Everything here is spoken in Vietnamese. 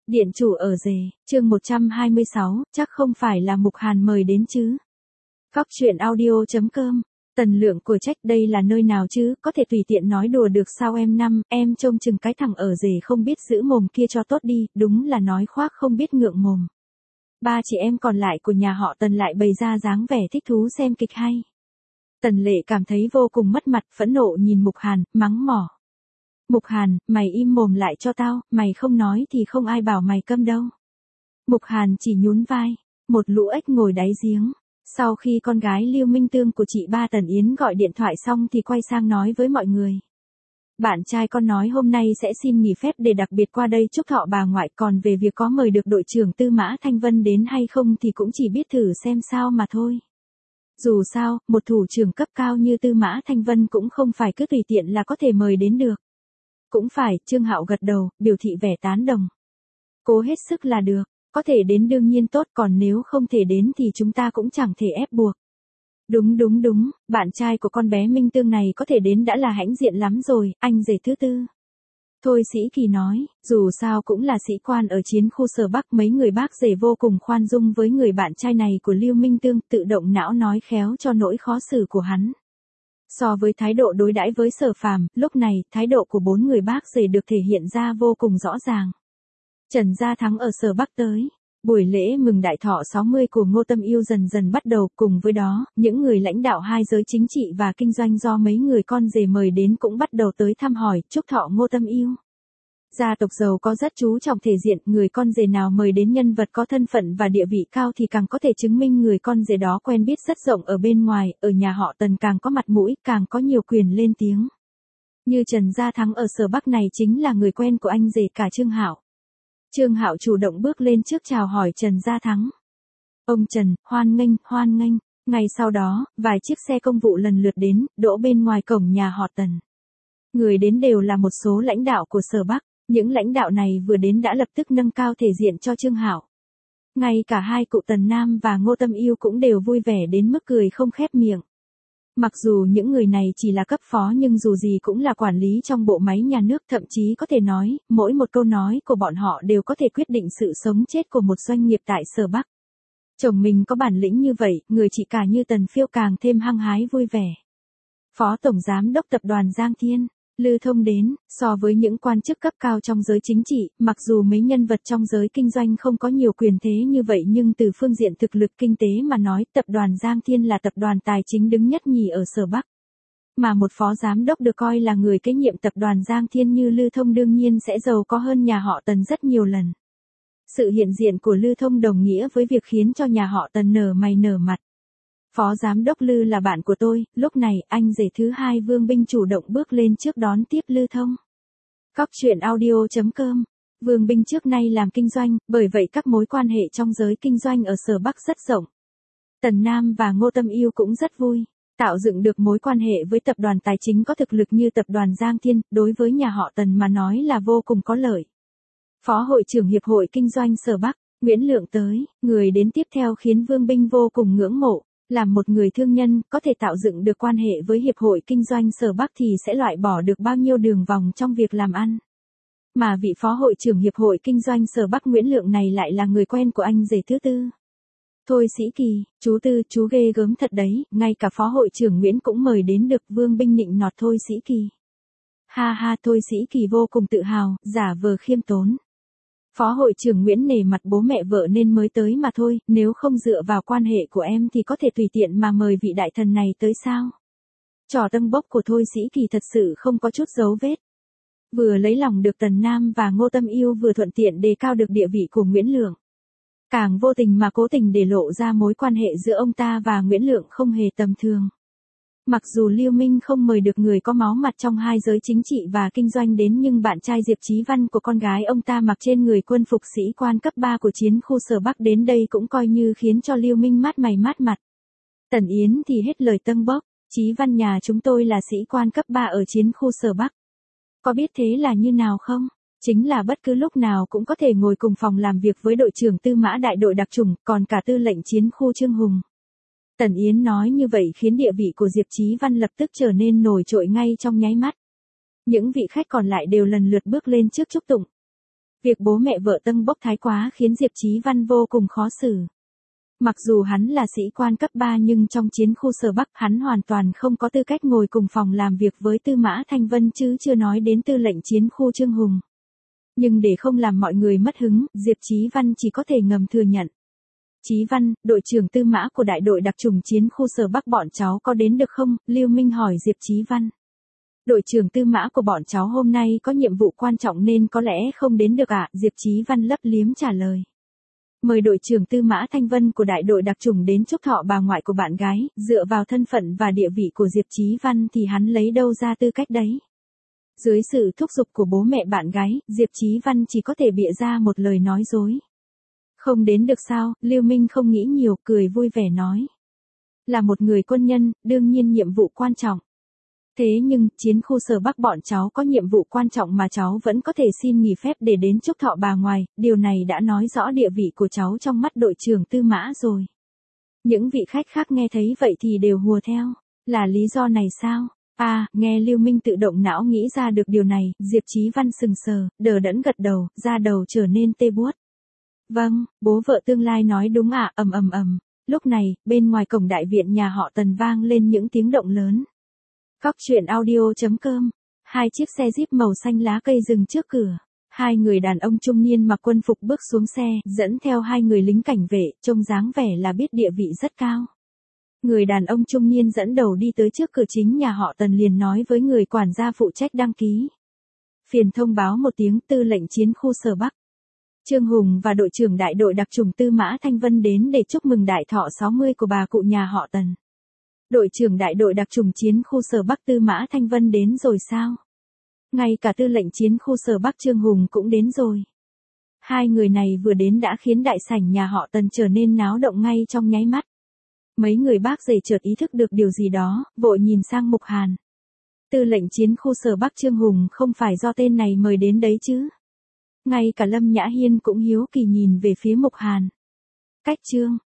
Điện chủ ở rể, chương 126, chắc không phải là Mục Hàn mời đến chứ. Góc truyện audio.com, Tần Lượng của trách đây là nơi nào chứ, có thể tùy tiện nói đùa được sao em trông chừng cái thằng ở rể không biết giữ mồm kia cho tốt đi, đúng là nói khoác không biết ngượng mồm. Ba chị em còn lại của nhà họ Tần lại bày ra dáng vẻ thích thú xem kịch hay. Tần Lệ cảm thấy vô cùng mất mặt, phẫn nộ nhìn Mục Hàn, mắng mỏ. Mục Hàn, mày im mồm lại cho tao, mày không nói thì không ai bảo mày câm đâu. Mục Hàn chỉ nhún vai, một lũ ếch ngồi đáy giếng. Sau khi con gái Lưu Minh Tương của chị ba Tần Yến gọi điện thoại xong thì quay sang nói với mọi người. Bạn trai con nói hôm nay sẽ xin nghỉ phép để đặc biệt qua đây chúc thọ bà ngoại, còn về việc có mời được đội trưởng Tư Mã Thanh Vân đến hay không thì cũng chỉ biết thử xem sao mà thôi. Dù sao, một thủ trưởng cấp cao như Tư Mã Thanh Vân cũng không phải cứ tùy tiện là có thể mời đến được. Cũng phải, Trương Hạo gật đầu, biểu thị vẻ tán đồng. Cố hết sức là được, có thể đến đương nhiên tốt, còn nếu không thể đến thì chúng ta cũng chẳng thể ép buộc. Đúng, bạn trai của con bé Minh Tương này có thể đến đã là hãnh diện lắm rồi, anh rể thứ tư. Thôi Sĩ Kỳ nói, dù sao cũng là sĩ quan ở chiến khu Sở Bắc, mấy người bác rể vô cùng khoan dung với người bạn trai này của Lưu Minh Tương, tự động não nói khéo cho nỗi khó xử của hắn. So với thái độ đối đãi với Sở Phàm, lúc này, thái độ của bốn người bác rể được thể hiện ra vô cùng rõ ràng. Trần Gia Thắng ở Sở Bắc tới. Buổi lễ mừng đại thọ 60 của Ngô Tâm Yêu dần dần bắt đầu, cùng với đó, những người lãnh đạo hai giới chính trị và kinh doanh do mấy người con rể mời đến cũng bắt đầu tới thăm hỏi, chúc thọ Ngô Tâm Yêu. Gia tộc giàu có rất chú trọng thể diện, người con rể nào mời đến nhân vật có thân phận và địa vị cao thì càng có thể chứng minh người con rể đó quen biết rất rộng ở bên ngoài, ở nhà họ Tần càng có mặt mũi, càng có nhiều quyền lên tiếng. Như Trần Gia Thắng ở Sở Bắc này chính là người quen của anh rể cả Trương Hạo. Trương Hạo chủ động bước lên trước chào hỏi Trần Gia Thắng. Ông Trần, hoan nghênh. Ngày sau đó, vài chiếc xe công vụ lần lượt đến, đỗ bên ngoài cổng nhà họ Tần. Người đến đều là một số lãnh đạo của Sở Bắc, những lãnh đạo này vừa đến đã lập tức nâng cao thể diện cho Trương Hạo. Ngay cả hai cụ Tần Nam và Ngô Tâm Yêu cũng đều vui vẻ đến mức cười không khép miệng. Mặc dù những người này chỉ là cấp phó nhưng dù gì cũng là quản lý trong bộ máy nhà nước, thậm chí có thể nói, mỗi một câu nói của bọn họ đều có thể quyết định sự sống chết của một doanh nghiệp tại Sở Bắc. Chồng mình có bản lĩnh như vậy, người chị cả như Tần Phiêu càng thêm hăng hái vui vẻ. Phó Tổng Giám đốc Tập đoàn Giang Thiên, Lư Thông đến, so với những quan chức cấp cao trong giới chính trị, mặc dù mấy nhân vật trong giới kinh doanh không có nhiều quyền thế như vậy nhưng từ phương diện thực lực kinh tế mà nói, Tập đoàn Giang Thiên là tập đoàn tài chính đứng nhất nhì ở Sở Bắc. Mà một phó giám đốc được coi là người kế nhiệm Tập đoàn Giang Thiên như Lư Thông đương nhiên sẽ giàu có hơn nhà họ Tần rất nhiều lần. Sự hiện diện của Lư Thông đồng nghĩa với việc khiến cho nhà họ Tần nở mày nở mặt. Phó Giám đốc Lư là bạn của tôi, lúc này anh rể thứ hai Vương Binh chủ động bước lên trước đón tiếp Lư Thông. Góc truyện audio.com, Vương Binh trước nay làm kinh doanh, bởi vậy các mối quan hệ trong giới kinh doanh ở Sở Bắc rất rộng. Tần Nam và Ngô Tâm Yêu cũng rất vui, tạo dựng được mối quan hệ với tập đoàn tài chính có thực lực như tập đoàn Giang Thiên, đối với nhà họ Tần mà nói là vô cùng có lợi. Phó hội trưởng Hiệp hội Kinh doanh Sở Bắc, Nguyễn Lượng tới, người đến tiếp theo khiến Vương Binh vô cùng ngưỡng mộ. Làm một người thương nhân, có thể tạo dựng được quan hệ với Hiệp hội Kinh doanh Sở Bắc thì sẽ loại bỏ được bao nhiêu đường vòng trong việc làm ăn. Mà vị phó hội trưởng Hiệp hội Kinh doanh Sở Bắc Nguyễn Lượng này lại là người quen của anh rể thứ tư. Thôi Sĩ Kỳ, chú Tư, chú ghê gớm thật đấy, ngay cả phó hội trưởng Nguyễn cũng mời đến được. Vương Binh nịnh nọt Thôi Sĩ Kỳ. Ha, Thôi Sĩ Kỳ vô cùng tự hào, giả vờ khiêm tốn. Phó hội trưởng Nguyễn nể mặt bố mẹ vợ nên mới tới mà thôi, nếu không dựa vào quan hệ của em thì có thể tùy tiện mà mời vị đại thần này tới sao? Trò tâng bốc của Thôi Sĩ Kỳ thật sự không có chút dấu vết. Vừa lấy lòng được Tần Nam và Ngô Tâm Yêu vừa thuận tiện đề cao được địa vị của Nguyễn Lượng. Càng vô tình mà cố tình để lộ ra mối quan hệ giữa ông ta và Nguyễn Lượng không hề tầm thường. Mặc dù Lưu Minh không mời được người có máu mặt trong hai giới chính trị và kinh doanh đến nhưng bạn trai Diệp Chí Văn của con gái ông ta mặc trên người quân phục sĩ quan cấp 3 của chiến khu Sở Bắc đến đây cũng coi như khiến cho Lưu Minh mát mày mát mặt. Tần Yến thì hết lời tâng bốc, Chí Văn nhà chúng tôi là sĩ quan cấp 3 ở chiến khu Sở Bắc. Có biết thế là như nào không? Chính là bất cứ lúc nào cũng có thể ngồi cùng phòng làm việc với đội trưởng Tư Mã đại đội đặc chủng, còn cả tư lệnh chiến khu Trương Hùng. Tần Yến nói như vậy khiến địa vị của Diệp Chí Văn lập tức trở nên nổi trội ngay trong nháy mắt. Những vị khách còn lại đều lần lượt bước lên trước chúc tụng. Việc bố mẹ vợ tâng bốc thái quá khiến Diệp Chí Văn vô cùng khó xử. Mặc dù hắn là sĩ quan cấp 3 nhưng trong chiến khu Sở Bắc hắn hoàn toàn không có tư cách ngồi cùng phòng làm việc với Tư Mã Thanh Vân chứ chưa nói đến tư lệnh chiến khu Trương Hùng. Nhưng để không làm mọi người mất hứng, Diệp Chí Văn chỉ có thể ngầm thừa nhận. Chí Văn, đội trưởng Tư Mã của đại đội đặc chủng chiến khu Sở Bắc bọn cháu có đến được không? Lưu Minh hỏi Diệp Chí Văn. Đội trưởng Tư Mã của bọn cháu hôm nay có nhiệm vụ quan trọng nên có lẽ không đến được ạ, Diệp Chí Văn lấp liếm trả lời. Mời đội trưởng Tư Mã Thanh Vân của đại đội đặc chủng đến chúc thọ bà ngoại của bạn gái, dựa vào thân phận và địa vị của Diệp Chí Văn thì hắn lấy đâu ra tư cách đấy. Dưới sự thúc giục của bố mẹ bạn gái, Diệp Chí Văn chỉ có thể bịa ra một lời nói dối. Không đến được sao, Lưu Minh không nghĩ nhiều, cười vui vẻ nói. Là một người quân nhân, đương nhiên nhiệm vụ quan trọng. Thế nhưng, chiến khu Sở Bắc bọn cháu có nhiệm vụ quan trọng mà cháu vẫn có thể xin nghỉ phép để đến chúc thọ bà ngoại, điều này đã nói rõ địa vị của cháu trong mắt đội trưởng Tư Mã rồi. Những vị khách khác nghe thấy vậy thì đều hùa theo, là lý do này sao? À, nghe Lưu Minh tự động não nghĩ ra được điều này, Diệp Chí Văn sừng sờ, đờ đẫn gật đầu, da đầu trở nên tê buốt. Vâng, bố vợ tương lai nói đúng ạ, ầm ầm ầm. Lúc này, bên ngoài cổng đại viện nhà họ Tần vang lên những tiếng động lớn. Cóc truyện audio.com. Hai chiếc xe Jeep màu xanh lá cây dừng trước cửa. Hai người đàn ông trung niên mặc quân phục bước xuống xe, dẫn theo hai người lính cảnh vệ, trông dáng vẻ là biết địa vị rất cao. Người đàn ông trung niên dẫn đầu đi tới trước cửa chính nhà họ Tần liền nói với người quản gia phụ trách đăng ký. Phiền thông báo một tiếng, tư lệnh chiến khu Sở Bắc. Trương Hùng và đội trưởng đại đội đặc chủng Tư Mã Thanh Vân đến để chúc mừng đại thọ 60 của bà cụ nhà họ Tần. Đội trưởng đại đội đặc chủng chiến khu Sở Bắc Tư Mã Thanh Vân đến rồi sao? Ngay cả tư lệnh chiến khu Sở Bắc Trương Hùng cũng đến rồi. Hai người này vừa đến đã khiến đại sảnh nhà họ Tần trở nên náo động ngay trong nháy mắt. Mấy người bác rể chợt ý thức được điều gì đó, vội nhìn sang Mục Hàn. Tư lệnh chiến khu Sở Bắc Trương Hùng không phải do tên này mời đến đấy chứ? Ngay cả Lâm Nhã Hiên cũng hiếu kỳ nhìn về phía Mục Hàn. Cách Trương